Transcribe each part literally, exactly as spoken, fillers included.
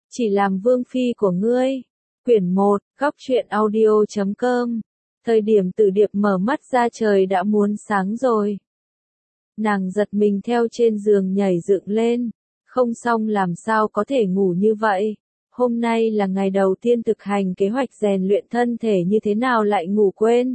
Chỉ làm vương phi của ngươi. Quyển một, góc truyện audio chấm com. Thời điểm Tử Điệp mở mắt ra trời đã muốn sáng rồi. Nàng giật mình theo trên giường nhảy dựng lên. Không xong làm sao có thể ngủ như vậy. Hôm nay là ngày đầu tiên thực hành kế hoạch rèn luyện thân thể, như thế nào lại ngủ quên.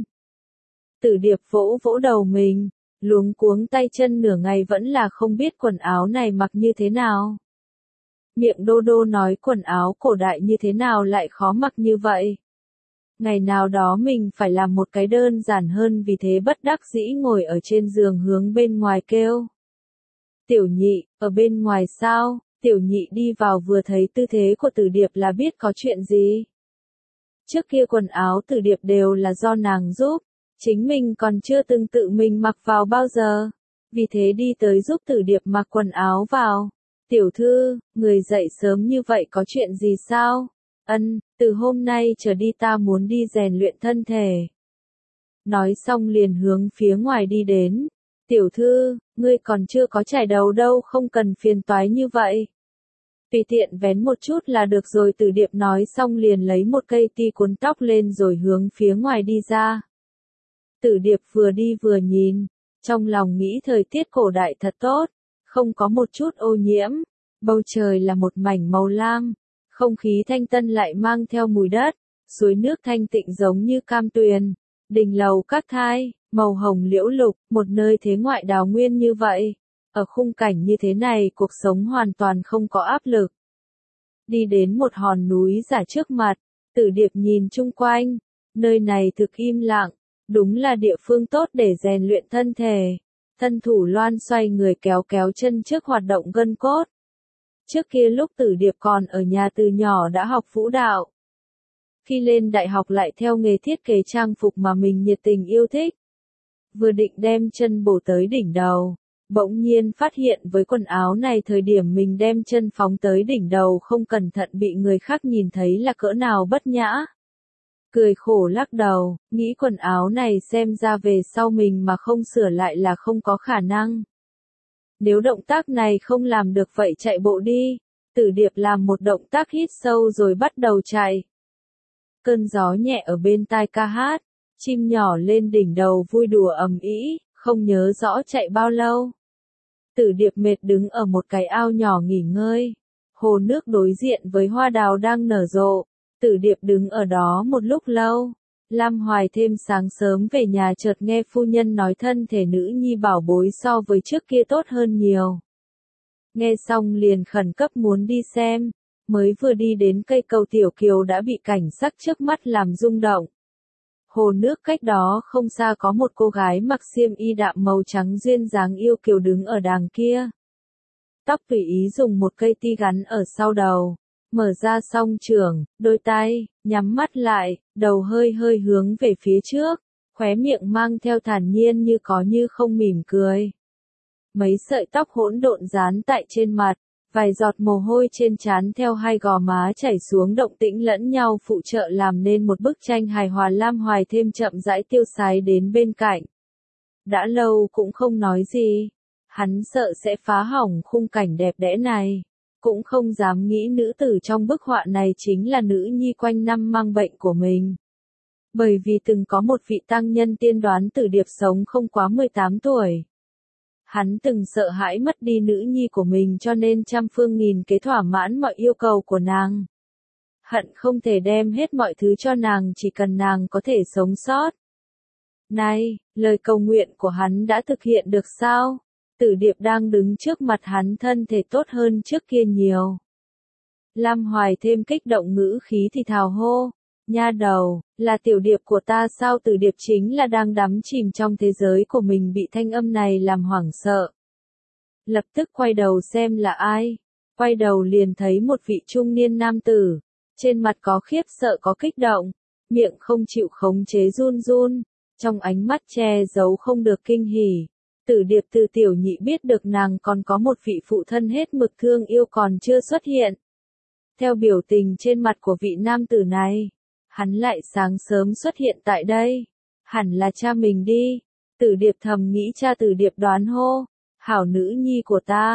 Tử Điệp vỗ vỗ đầu mình, luống cuống tay chân nửa ngày vẫn là không biết quần áo này mặc như thế nào. Miệng đô đô nói quần áo cổ đại như thế nào lại khó mặc như vậy. Ngày nào đó mình phải làm một cái đơn giản hơn, vì thế bất đắc dĩ ngồi ở trên giường hướng bên ngoài kêu. Tiểu Nhị, ở bên ngoài sao? Tiểu Nhị đi vào vừa thấy tư thế của Tử Điệp là biết có chuyện gì. Trước kia quần áo Tử Điệp đều là do nàng giúp, chính mình còn chưa từng tự mình mặc vào bao giờ. Vì thế đi tới giúp Tử Điệp mặc quần áo vào. Tiểu thư, người dậy sớm như vậy có chuyện gì sao? Ân, từ hôm nay trở đi ta muốn đi rèn luyện thân thể. Nói xong liền hướng phía ngoài đi đến. Tiểu thư, ngươi còn chưa có chải đầu đâu, không cần phiền toái như vậy. Tùy tiện vén một chút là được rồi. Tử Điệp nói xong liền lấy một cây ti cuốn tóc lên rồi hướng phía ngoài đi ra. Tử Điệp vừa đi vừa nhìn, trong lòng nghĩ thời tiết cổ đại thật tốt, không có một chút ô nhiễm, bầu trời là một mảnh màu lam, không khí thanh tân lại mang theo mùi đất, suối nước thanh tịnh giống như cam tuyền, đình lầu các thai, màu hồng liễu lục, một nơi thế ngoại đào nguyên như vậy. Ở khung cảnh như thế này cuộc sống hoàn toàn không có áp lực. Đi đến một hòn núi giả trước mặt, Tử Điệp nhìn chung quanh, nơi này thực im lặng, đúng là địa phương tốt để rèn luyện thân thể. Thân thủ loan xoay người kéo kéo chân trước hoạt động gân cốt. Trước kia lúc Tử Điệp còn ở nhà từ nhỏ đã học vũ đạo. Khi lên đại học lại theo nghề thiết kế trang phục mà mình nhiệt tình yêu thích. Vừa định đem chân bổ tới đỉnh đầu, bỗng nhiên phát hiện với quần áo này thời điểm mình đem chân phóng tới đỉnh đầu không cẩn thận bị người khác nhìn thấy là cỡ nào bất nhã. Cười khổ lắc đầu, nghĩ quần áo này xem ra về sau mình mà không sửa lại là không có khả năng. Nếu động tác này không làm được vậy chạy bộ đi. Tử Điệp làm một động tác hít sâu rồi bắt đầu chạy. Cơn gió nhẹ ở bên tai ca hát, chim nhỏ lên đỉnh đầu vui đùa ầm ĩ, không nhớ rõ chạy bao lâu. Tử Điệp mệt đứng ở một cái ao nhỏ nghỉ ngơi. Hồ nước đối diện với hoa đào đang nở rộ. Tử Điệp đứng ở đó một lúc lâu. Lam Hoài thêm sáng sớm về nhà chợt nghe phu nhân nói thân thể nữ nhi bảo bối so với trước kia tốt hơn nhiều. Nghe xong liền khẩn cấp muốn đi xem. Mới vừa đi đến cây cầu Tiểu Kiều đã bị cảnh sắc trước mắt làm rung động. Hồ nước cách đó không xa có một cô gái mặc xiêm y đạm màu trắng duyên dáng yêu kiều đứng ở đàng kia. Tóc tùy ý dùng một cây ti gắn ở sau đầu. Mở ra song chưởng, đôi tay, nhắm mắt lại, đầu hơi hơi hướng về phía trước, khóe miệng mang theo thản nhiên như có như không mỉm cười. Mấy sợi tóc hỗn độn dán tại trên mặt, vài giọt mồ hôi trên trán theo hai gò má chảy xuống động tĩnh lẫn nhau phụ trợ làm nên một bức tranh hài hòa. Lam Hoài thêm chậm rãi tiêu sái đến bên cạnh. Đã lâu cũng không nói gì, hắn sợ sẽ phá hỏng khung cảnh đẹp đẽ này. Cũng không dám nghĩ nữ tử trong bức họa này chính là nữ nhi quanh năm mang bệnh của mình. Bởi vì từng có một vị tăng nhân tiên đoán Tử Điệp sống không quá mười tám tuổi. Hắn từng sợ hãi mất đi nữ nhi của mình cho nên trăm phương nghìn kế thỏa mãn mọi yêu cầu của nàng. Hận không thể đem hết mọi thứ cho nàng chỉ cần nàng có thể sống sót. Này, lời cầu nguyện của hắn đã thực hiện được sao? Tử Điệp đang đứng trước mặt hắn thân thể tốt hơn trước kia nhiều. Lam Hoài thêm kích động ngữ khí thì thào hô. Nha đầu, là Tiểu Điệp của ta sao? Tử Điệp chính là đang đắm chìm trong thế giới của mình bị thanh âm này làm hoảng sợ. Lập tức quay đầu xem là ai. Quay đầu liền thấy một vị trung niên nam tử. Trên mặt có khiếp sợ có kích động. Miệng không chịu khống chế run run. Trong ánh mắt che giấu không được kinh hỉ. Tử Điệp từ Tiểu Nhị biết được nàng còn có một vị phụ thân hết mực thương yêu còn chưa xuất hiện. Theo biểu tình trên mặt của vị nam tử này, hắn lại sáng sớm xuất hiện tại đây. Hẳn là cha mình đi. Tử Điệp thầm nghĩ cha. Tử Điệp đoán hô. Hảo nữ nhi của ta.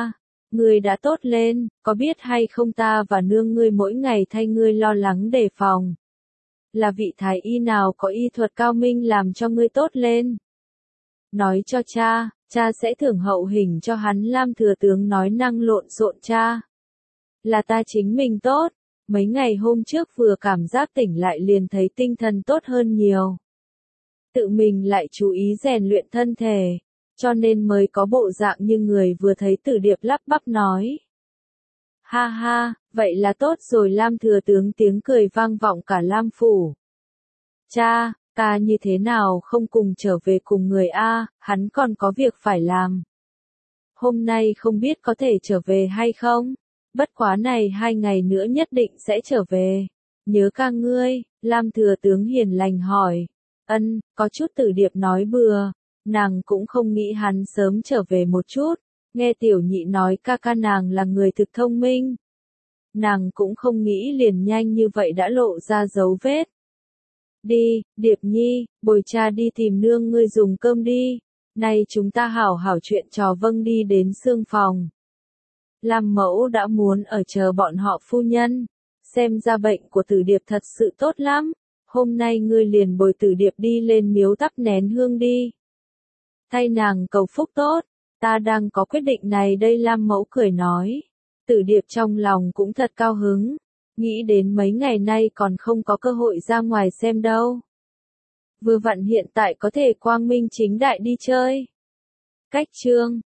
Ngươi đã tốt lên, có biết hay không ta và nương ngươi mỗi ngày thay ngươi lo lắng đề phòng. Là vị thái y nào có y thuật cao minh làm cho ngươi tốt lên. Nói cho cha, cha sẽ thưởng hậu hình cho hắn. Lam thừa tướng nói năng lộn xộn cha. Là ta chính mình tốt, mấy ngày hôm trước vừa cảm giác tỉnh lại liền thấy tinh thần tốt hơn nhiều. Tự mình lại chú ý rèn luyện thân thể, cho nên mới có bộ dạng như người vừa thấy Tử Điệp lắp bắp nói. Ha ha, vậy là tốt rồi. Lam thừa tướng tiếng cười vang vọng cả Lam phủ. Cha, ta như thế nào không cùng trở về cùng người a, hắn còn có việc phải làm. Hôm nay không biết có thể trở về hay không, bất quá này hai ngày nữa nhất định sẽ trở về. Nhớ ca ngươi, Lam thừa tướng hiền lành hỏi. Ân, có chút Tử Điệp nói bừa, nàng cũng không nghĩ hắn sớm trở về một chút. Nghe tiểu nhị nói ca ca nàng là người thực thông minh. Nàng cũng không nghĩ liền nhanh như vậy đã lộ ra dấu vết. Đi, Điệp Nhi, bồi cha đi tìm nương ngươi dùng cơm đi. Nay chúng ta hảo hảo chuyện trò. Vâng, đi đến xương phòng. Lam mẫu đã muốn ở chờ bọn họ phu nhân. Xem ra bệnh của Tử Điệp thật sự tốt lắm. Hôm nay ngươi liền bồi Tử Điệp đi lên miếu thắp nén hương đi. Thay nàng cầu phúc tốt. Ta đang có quyết định này đây. Lam mẫu cười nói. Tử Điệp trong lòng cũng thật cao hứng. Nghĩ đến mấy ngày nay còn không có cơ hội ra ngoài xem đâu. Vừa vặn hiện tại có thể quang minh chính đại đi chơi. Cách chương